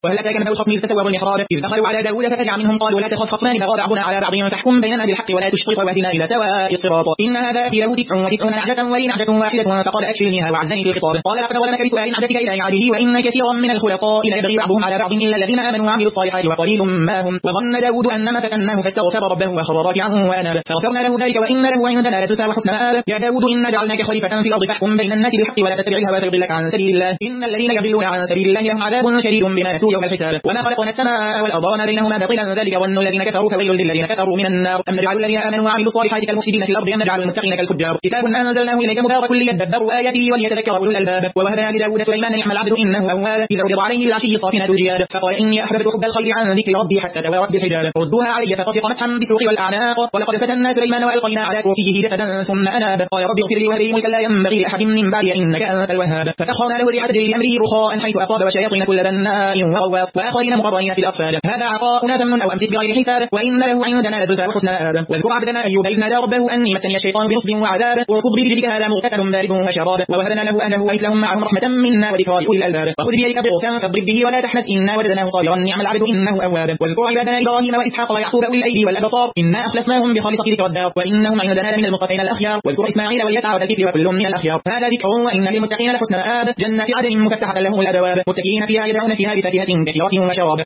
وهل أتاك نبأ الخصم إذ تسوروا المحراب إذ دخلوا على داود ففزع منهم قالوا لا تخف خصمان بغى بعضنا على بعض فاحكم بيننا بالحق ولا تشطط واهدنا إلى سواء الصراط إن هذا أخي له 99 نعجة ولي نعجة واحدة فقال أكفلنيها وعزني في الخطاب قال لقد ظلمك بسؤال نعجتك إلى نعجه وإن كثيرا من الخلقاء لا يبغي بعضهم على بعض إلا الذين آمنوا وعملوا الصالحات وقليل ما هم وظن داود أنما فتناه فاستغفر ربه وخر راكعا وأناب فغفرنا له ذلك وإن له عندنا لزلفى وحسن مآب يا داود إنا جعلناك خليفة في الأرض فاحكم بين الناس بالحق ولا تتبع الهوى فيضلك عن سبيل الله إن الذين يضلون عن سبيل الله لهم عذاب شديد بما نسوا يوم الحساب وما خلقنا السماء والأرض وما بينهما باطلا ذلك ظن الذين كفروا فويل للذين كفروا من النار أم نجعل الذين آمنوا وعملوا الصالحات كالمفسدين في الأرض أم نجعل المتقين كالفجار كتاب أنزلناه إليك مبارك ليدبروا آياته وليتذكر أولو الألباب ووهبنا لداود سليمان نعم العبد إنه أواب إذا عرض عليه بالعشي صافنات الجياد فقال إني أحببت حب الخير عن ذكر ربي حتى توارت بالحجاب ردوها علي فطفق مسحا بالسوق والأعناق ولقد فتنا سليمان وألقينا على كرسيه جسدا ثم أناب قال ربي اغفر لي وهب لي ملكا لا ينبغي لأحد من بعدي إنك أنت الوهاب فسخرنا له الريح تجري بأمره رخاء حيث أصاب وشياطين كل بناء وغواص وآخرين مقرنين في الأصفاد هذا عطاؤنا ثمن أو أمسك بغير حساب وإن له عندنا لزلفى وحسن مآب واذكر عبدنا أيوب إذ نادى ربه أني مسني الشيطان بنصب وعذاب واركض برجلك هذا مغتسل بارد وشراب ووهبنا له أهله وإثلهم معهم رحمة منا وذكرى لأولي الألباب وخذ بيدك ضغثا فاضرب به ولا تحنث إنا وجدناه صابرا نعم العبد إنه أواب واذكر عبادنا إبراهيم وإسحاق ويعقوب أولي الأيدي والأبصار إنا أخلصناهم بخالصة ذكر الدار وإنهم عندنا لمن المصطفين الأخيار واذكر إسماعيل واليسع وذا الكفل وكل من الأخيار هذا ذكر وإن للمتقين لحسن مآب جنات عدن مفتحة لهم الأبواب متكئين فيها يدعون فيها بفاكهة كثيرة وشراب